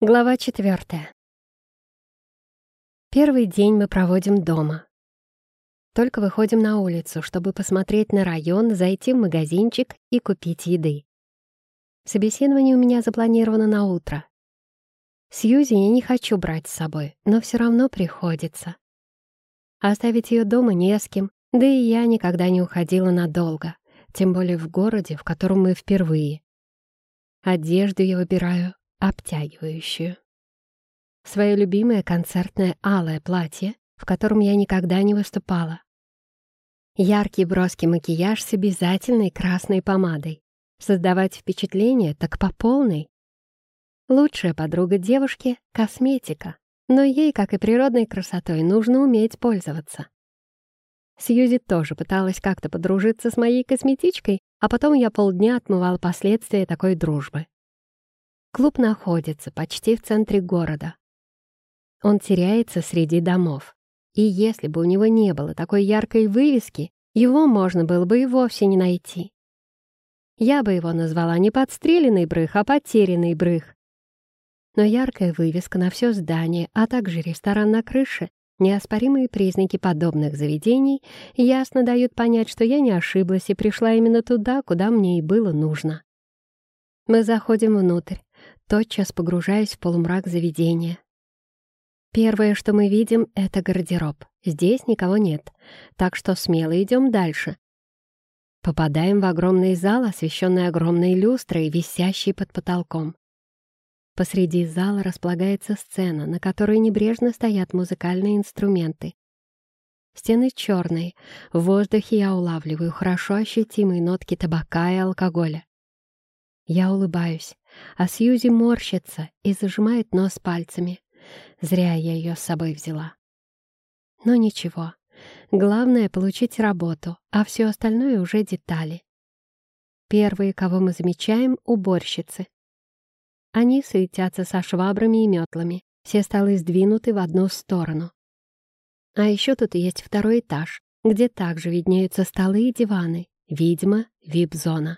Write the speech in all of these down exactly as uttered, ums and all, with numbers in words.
Глава четвертая. Первый день мы проводим дома. Только выходим на улицу, чтобы посмотреть на район, зайти в магазинчик и купить еды. Собеседование у меня запланировано на утро. Сьюзи я не хочу брать с собой, но все равно приходится. Оставить ее дома не с кем, да и я никогда не уходила надолго, тем более в городе, в котором мы впервые. Одежду я выбираю обтягивающую. Свое любимое концертное алое платье, в котором я никогда не выступала. Яркий броский макияж с обязательной красной помадой. Создавать впечатление так по полной. Лучшая подруга девушки — косметика, но ей, как и природной красотой, нужно уметь пользоваться. Сьюзи тоже пыталась как-то подружиться с моей косметичкой, а потом я полдня отмывала последствия такой дружбы. Клуб находится почти в центре города. Он теряется среди домов. И если бы у него не было такой яркой вывески, его можно было бы и вовсе не найти. Я бы его назвала не подстреленный брых, а потерянный брых. Но яркая вывеска на все здание, а также ресторан на крыше, неоспоримые признаки подобных заведений, ясно дают понять, что я не ошиблась и пришла именно туда, куда мне и было нужно. Мы заходим внутрь, тотчас погружаясь в полумрак заведения. Первое, что мы видим, — это гардероб. Здесь никого нет, так что смело идем дальше. Попадаем в огромный зал, освещенный огромной люстрой, висящей под потолком. Посреди зала располагается сцена, на которой небрежно стоят музыкальные инструменты. Стены черные, в воздухе я улавливаю хорошо ощутимые нотки табака и алкоголя. Я улыбаюсь, а Сьюзи морщится и зажимает нос пальцами. Зря я ее с собой взяла. Но ничего. Главное — получить работу, а все остальное уже детали. Первые, кого мы замечаем — уборщицы. Они суетятся со швабрами и метлами. Все столы сдвинуты в одну сторону. А еще тут есть второй этаж, где также виднеются столы и диваны. Видимо, вип-зона.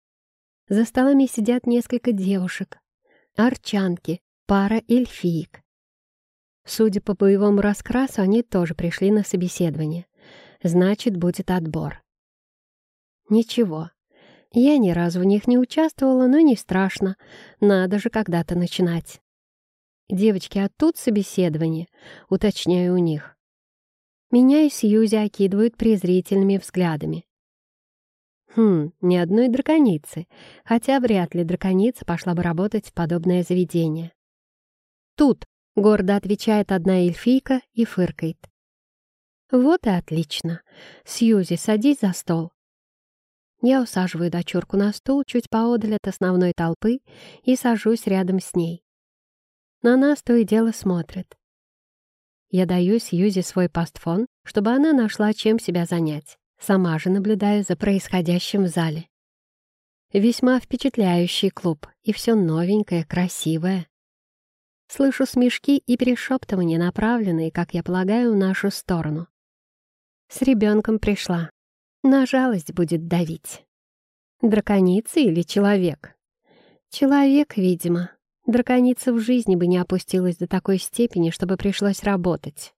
За столами сидят несколько девушек. Арчанки, пара эльфиек. Судя по боевому раскрасу, они тоже пришли на собеседование. Значит, будет отбор. Ничего. Я ни разу в них не участвовала, но не страшно. Надо же когда-то начинать. Девочки, а тут собеседование? Уточняю у них. Меня и Сьюзи окидывают презрительными взглядами. Хм, ни одной драконицы, хотя вряд ли драконица пошла бы работать в подобное заведение. Тут, — гордо отвечает одна эльфийка и фыркает. Вот и отлично. Сьюзи, садись за стол. Я усаживаю дочурку на стул чуть поодаль от основной толпы и сажусь рядом с ней. На нас то и дело смотрят. Я даю Сьюзи свой пастфон, чтобы она нашла, чем себя занять. Сама же наблюдаю за происходящим в зале. Весьма впечатляющий клуб, и все новенькое, красивое. Слышу смешки и перешептывания, направленные, как я полагаю, в нашу сторону. С ребенком пришла. На жалость будет давить. Драконица или человек? Человек, видимо. Драконица в жизни бы не опустилась до такой степени, чтобы пришлось работать.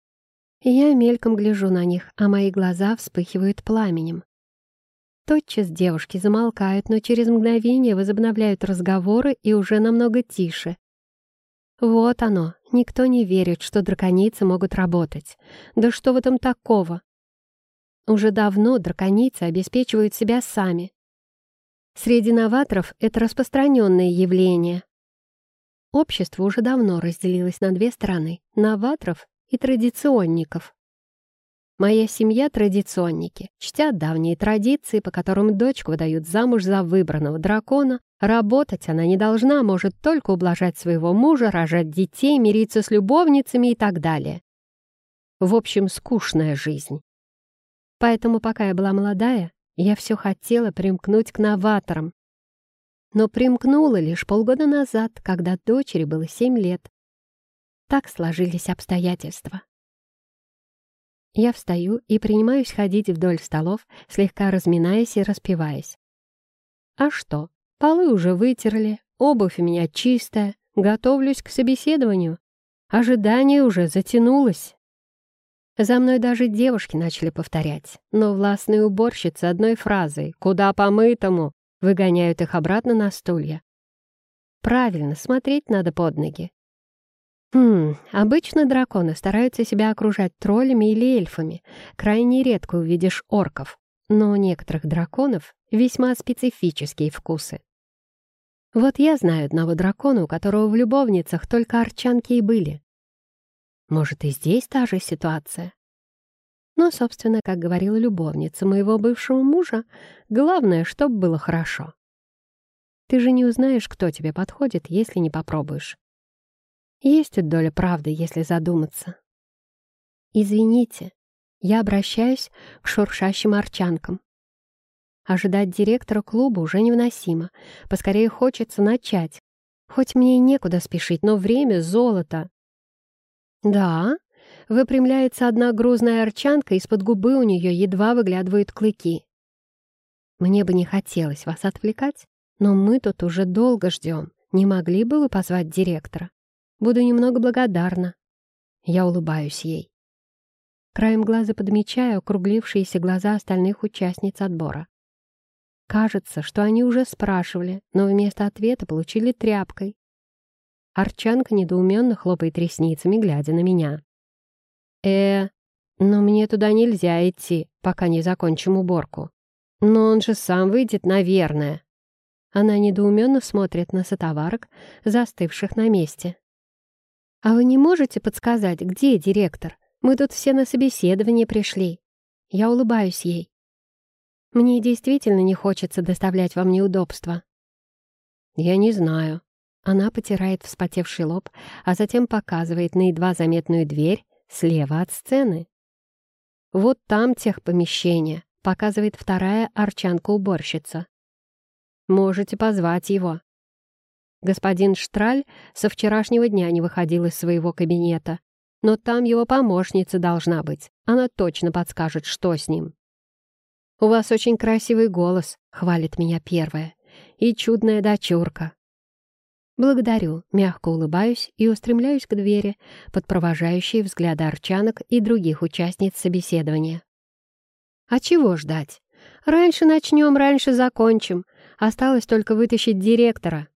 Я мельком гляжу на них, а мои глаза вспыхивают пламенем. Тотчас девушки замолкают, но через мгновение возобновляют разговоры и уже намного тише. Вот оно, никто не верит, что драконицы могут работать. Да что в этом такого? Уже давно драконицы обеспечивают себя сами. Среди новаторов это распространенное явление. Общество уже давно разделилось на две стороны — новаторов и традиционников. Моя семья — традиционники, чтят давние традиции, по которым дочку выдают замуж за выбранного дракона. Работать она не должна, может только ублажать своего мужа, рожать детей, мириться с любовницами и так далее. В общем, скучная жизнь. Поэтому, пока я была молодая, я все хотела примкнуть к новаторам. Но примкнула лишь полгода назад, когда дочери было семь лет. Так сложились обстоятельства. Я встаю и принимаюсь ходить вдоль столов, слегка разминаясь и распеваясь. А что? Полы уже вытерли, обувь у меня чистая, Готовлюсь к собеседованию. Ожидание уже затянулось. За мной даже девушки начали повторять, но властные уборщицы одной фразой «Куда помытому?» выгоняют их обратно на стулья. Правильно, смотреть надо под ноги. Хм, обычно драконы стараются себя окружать троллями или эльфами. Крайне редко увидишь орков. Но у некоторых драконов весьма специфические вкусы. Вот я знаю одного дракона, у которого в любовницах только арчанки и были. Может, и здесь та же ситуация? Но, собственно, как говорила любовница моего бывшего мужа, главное, чтобы было хорошо. Ты же не узнаешь, кто тебе подходит, если не попробуешь. Есть тут доля правды, если задуматься. Извините, я обращаюсь к шуршащим арчанкам. Ожидать директора клуба уже невыносимо. Поскорее хочется начать. Хоть мне и некуда спешить, но время — золото. Да, выпрямляется одна грузная арчанка, из-под губы у нее едва выглядывают клыки. Мне бы не хотелось вас отвлекать, но мы тут уже долго ждем. Не могли бы вы позвать директора? Буду немного благодарна. Я улыбаюсь ей. Краем глаза подмечаю округлившиеся глаза остальных участниц отбора. Кажется, что они уже спрашивали, но вместо ответа получили тряпкой. Арчанка недоуменно хлопает ресницами, глядя на меня. «Э, но мне туда нельзя идти, пока не закончим уборку. Но он же сам выйдет, наверное». Она недоуменно смотрит на сотоварок, застывших на месте. «А вы не можете подсказать, где директор? Мы тут все на собеседование пришли». Я улыбаюсь ей. Мне действительно не хочется доставлять вам неудобства. Я не знаю. Она потирает вспотевший лоб, а затем показывает на едва заметную дверь слева от сцены. Вот там техпомещение, показывает вторая арчанка-уборщица. Можете позвать его. Господин Штраль со вчерашнего дня не выходил из своего кабинета, но там его помощница должна быть. Она точно подскажет, что с ним. «У вас очень красивый голос», — хвалит меня первая, «и чудная дочурка». Благодарю, мягко улыбаюсь и устремляюсь к двери под провожающие взгляды арчанок и других участниц собеседования. А чего ждать? Раньше начнем, раньше закончим. Осталось только вытащить директора.